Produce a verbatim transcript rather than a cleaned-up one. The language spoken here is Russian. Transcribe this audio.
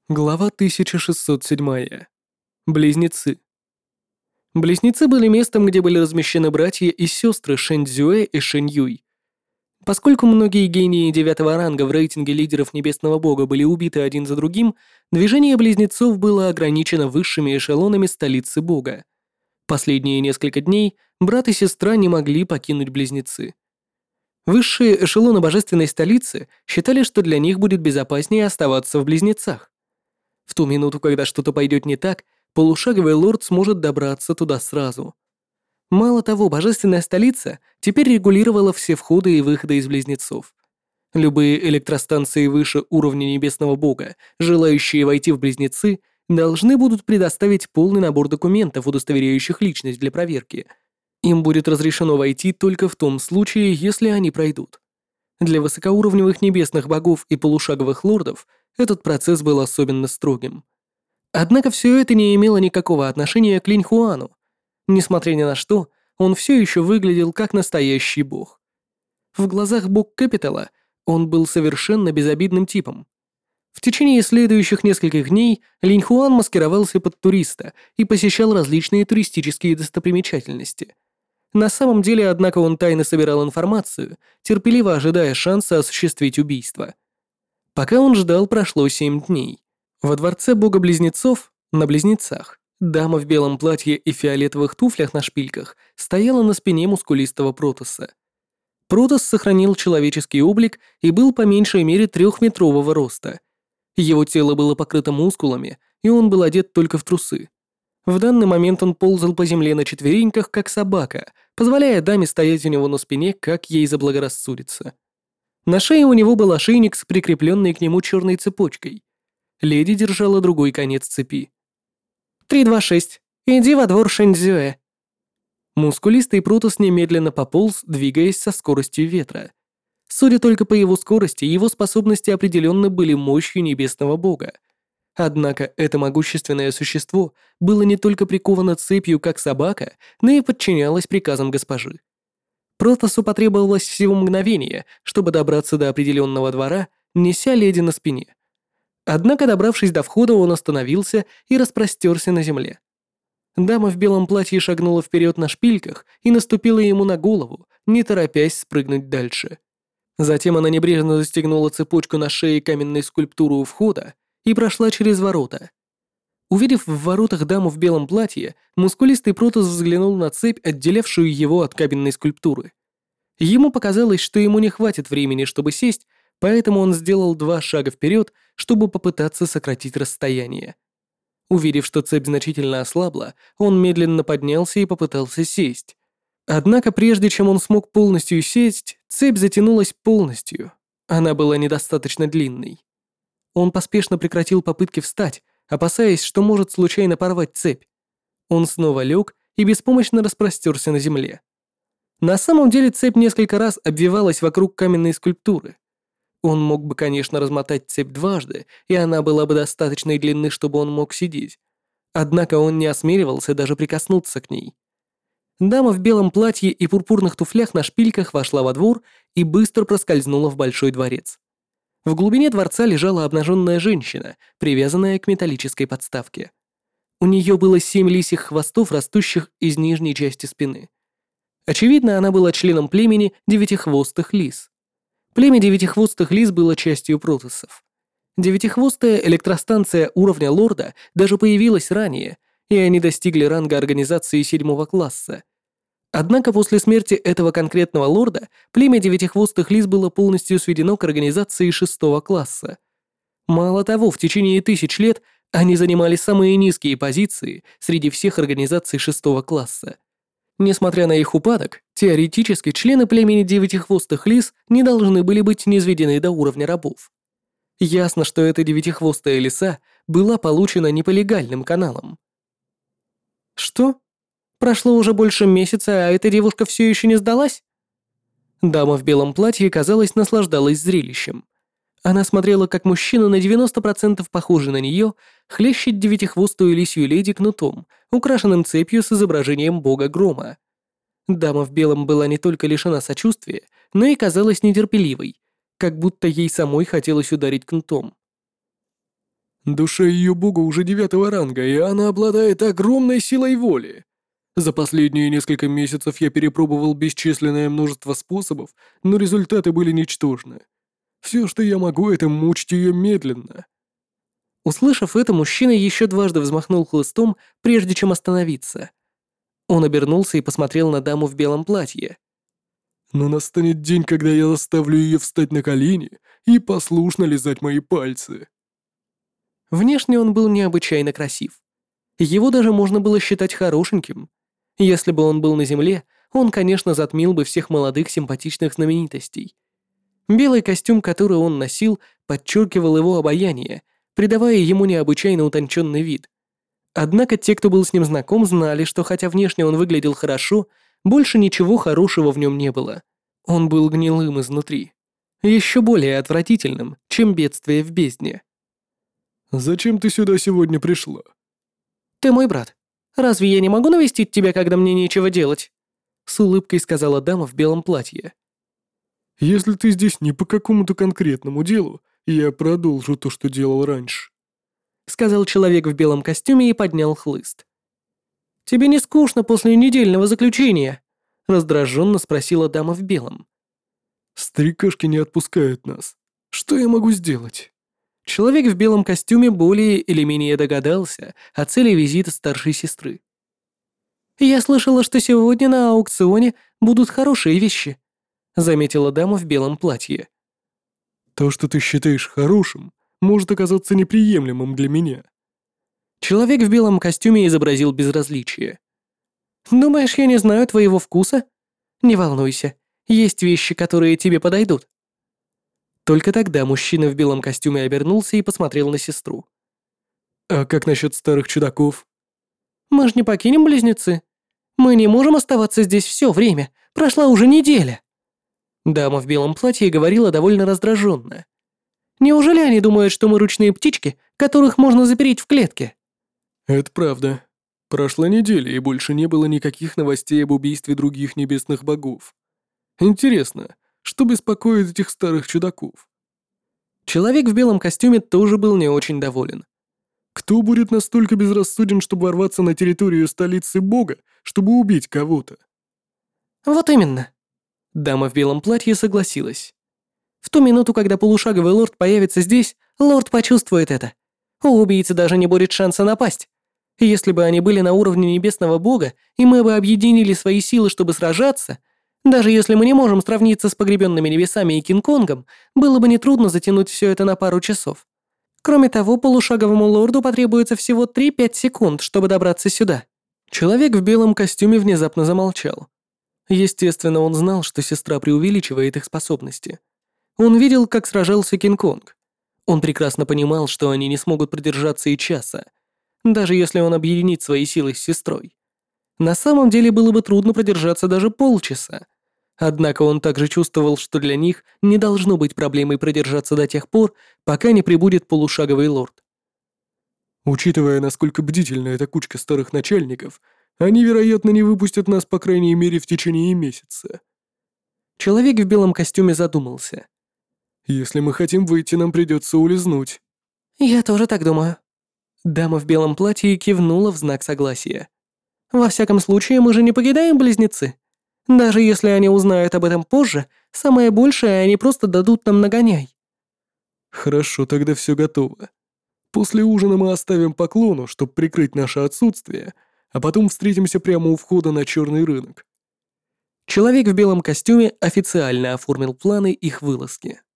Глава тысяча шестьсот семь. Близнецы. Близнецы были местом, где были размещены братья и сестры Шэньцзюэ и Шэньюй. Поскольку многие гении девятого ранга в рейтинге лидеров Небесного Бога были убиты один за другим, движение близнецов было ограничено высшими эшелонами столицы Бога. Последние несколько дней брат и сестра не могли покинуть близнецы. Высшие эшелоны божественной столицы считали, что для них будет безопаснее оставаться в близнецах. В ту минуту, когда что-то пойдет не так, полушаговый лорд сможет добраться туда сразу. Мало того, божественная столица теперь регулировала все входы и выходы из близнецов. Любые электростанции выше уровня небесного бога, желающие войти в близнецы, должны будут предоставить полный набор документов, удостоверяющих личность для проверки. Им будет разрешено войти только в том случае, если они пройдут. Для высокоуровневых небесных богов и полушаговых лордов этот процесс был особенно строгим. Однако все это не имело никакого отношения к Линь Хуану. Несмотря ни на что, он все еще выглядел как настоящий бог. В глазах бог Капитала он был совершенно безобидным типом. В течение следующих нескольких дней Линь Хуан маскировался под туриста и посещал различные туристические достопримечательности. На самом деле, однако, он тайно собирал информацию, терпеливо ожидая шанса осуществить убийство. Пока он ждал, прошло семь дней. Во дворце бога-близнецов, на близнецах, дама в белом платье и фиолетовых туфлях на шпильках стояла на спине мускулистого Протосса. Протосс сохранил человеческий облик и был по меньшей мере трехметрового роста. Его тело было покрыто мускулами, и он был одет только в трусы. В данный момент он ползал по земле на четвереньках, как собака, позволяя даме стоять у него на спине, как ей заблагорассудится. На шее у него был ошейник с прикрепленной к нему черной цепочкой. Леди держала другой конец цепи. «Три, два, шесть. Иди во двор Шэньцзюэ». Мускулистый Протос немедленно пополз, двигаясь со скоростью ветра. Судя только по его скорости, его способности определенно были мощью небесного бога. Однако это могущественное существо было не только приковано цепью, как собака, но и подчинялось приказам госпожи. Протосу потребовалось всего мгновение, чтобы добраться до определенного двора, неся леди на спине. Однако, добравшись до входа, он остановился и распростерся на земле. Дама в белом платье шагнула вперед на шпильках и наступила ему на голову, не торопясь спрыгнуть дальше. Затем она небрежно застегнула цепочку на шее каменной скульптуры у входа и прошла через ворота. Увидев в воротах даму в белом платье, мускулистый Протос взглянул на цепь, отделявшую его от каменной скульптуры. Ему показалось, что ему не хватит времени, чтобы сесть, поэтому он сделал два шага вперед, чтобы попытаться сократить расстояние. Увидев, что цепь значительно ослабла, он медленно поднялся и попытался сесть. Однако прежде чем он смог полностью сесть, цепь затянулась полностью. Она была недостаточно длинной. Он поспешно прекратил попытки встать, опасаясь, что может случайно порвать цепь. Он снова лег и беспомощно распростерся на земле. На самом деле цепь несколько раз обвивалась вокруг каменной скульптуры. Он мог бы, конечно, размотать цепь дважды, и она была бы достаточной длины, чтобы он мог сидеть. Однако он не осмеливался даже прикоснуться к ней. Дама в белом платье и пурпурных туфлях на шпильках вошла во двор и быстро проскользнула в большой дворец. В глубине дворца лежала обнаженная женщина, привязанная к металлической подставке. У нее было семь лисьих хвостов, растущих из нижней части спины. Очевидно, она была членом племени девятихвостых лис. Племя девятихвостых лис было частью протоссов. Девятихвостая электростанция уровня лорда даже появилась ранее, и они достигли ранга организации седьмого класса. Однако после смерти этого конкретного лорда племя девятихвостых лис было полностью сведено к организации шестого класса. Мало того, в течение тысяч лет они занимали самые низкие позиции среди всех организаций шестого класса. Несмотря на их упадок, теоретически члены племени девятихвостых лис не должны были быть низведены до уровня рабов. Ясно, что эта девятихвостая лиса была получена не по легальным каналам. Что? Прошло уже больше месяца, а эта девушка все еще не сдалась? Дама в белом платье, казалось, наслаждалась зрелищем. Она смотрела, как мужчина на девяносто процентов похожий на нее, хлещет девятихвостую лисью леди кнутом, украшенным цепью с изображением бога грома. Дама в белом была не только лишена сочувствия, но и казалась нетерпеливой, как будто ей самой хотелось ударить кнутом. Душа ее бога уже девятого ранга, и она обладает огромной силой воли. За последние несколько месяцев я перепробовал бесчисленное множество способов, но результаты были ничтожны. Все, что я могу, это мучить ее медленно. Услышав это, мужчина еще дважды взмахнул хлыстом, прежде чем остановиться. Он обернулся и посмотрел на даму в белом платье. «Но настанет день, когда я заставлю ее встать на колени и послушно лизать мои пальцы». Внешне он был необычайно красив. Его даже можно было считать хорошеньким. Если бы он был на земле, он, конечно, затмил бы всех молодых симпатичных знаменитостей. Белый костюм, который он носил, подчеркивал его обаяние, придавая ему необычайно утонченный вид. Однако те, кто был с ним знаком, знали, что хотя внешне он выглядел хорошо, больше ничего хорошего в нем не было. Он был гнилым изнутри. Еще более отвратительным, чем бедствие в бездне. «Зачем ты сюда сегодня пришла?» «Ты мой брат. Разве я не могу навестить тебя, когда мне нечего делать?» С улыбкой сказала дама в белом платье. «Если ты здесь не по какому-то конкретному делу, я продолжу то, что делал раньше», сказал человек в белом костюме и поднял хлыст. «Тебе не скучно после недельного заключения?» раздраженно спросила дама в белом. «Старикашки не отпускают нас. Что я могу сделать?» Человек в белом костюме более или менее догадался о цели визита старшей сестры. «Я слышала, что сегодня на аукционе будут хорошие вещи», заметила дама в белом платье. «То, что ты считаешь хорошим, может оказаться неприемлемым для меня». Человек в белом костюме изобразил безразличие. «Думаешь, я не знаю твоего вкуса? Не волнуйся, есть вещи, которые тебе подойдут». Только тогда мужчина в белом костюме обернулся и посмотрел на сестру. «А как насчет старых чудаков?» «Мы ж не покинем близнецы. Мы не можем оставаться здесь все время. Прошла уже неделя». Дама в белом платье говорила довольно раздраженно. «Неужели они думают, что мы ручные птички, которых можно запереть в клетке?» «Это правда. Прошла неделя, и больше не было никаких новостей об убийстве других небесных богов. Интересно, что беспокоит этих старых чудаков?» Человек в белом костюме тоже был не очень доволен. «Кто будет настолько безрассуден, чтобы ворваться на территорию столицы бога, чтобы убить кого-то?» «Вот именно». Дама в белом платье согласилась. «В ту минуту, когда полушаговый лорд появится здесь, лорд почувствует это. У убийцы даже не будет шанса напасть. Если бы они были на уровне небесного бога, и мы бы объединили свои силы, чтобы сражаться, даже если мы не можем сравниться с погребенными небесами и Кинг-Конгом, было бы нетрудно затянуть все это на пару часов. Кроме того, полушаговому лорду потребуется всего три-пять секунд, чтобы добраться сюда». Человек в белом костюме внезапно замолчал. Естественно, он знал, что сестра преувеличивает их способности. Он видел, как сражался Кинг-Конг. Он прекрасно понимал, что они не смогут продержаться и часа, даже если он объединит свои силы с сестрой. На самом деле было бы трудно продержаться даже полчаса. Однако он также чувствовал, что для них не должно быть проблемой продержаться до тех пор, пока не прибудет полушаговый лорд. «Учитывая, насколько бдительна эта кучка старых начальников, они, вероятно, не выпустят нас, по крайней мере, в течение месяца». Человек в белом костюме задумался. «Если мы хотим выйти, нам придется улизнуть». «Я тоже так думаю». Дама в белом платье кивнула в знак согласия. «Во всяком случае, мы же не покидаем близнецы. Даже если они узнают об этом позже, самое большее они просто дадут нам нагоняй». «Хорошо, тогда все готово. После ужина мы оставим поклону, чтобы прикрыть наше отсутствие, а потом встретимся прямо у входа на черный рынок». Человек в белом костюме официально оформил планы их вылазки.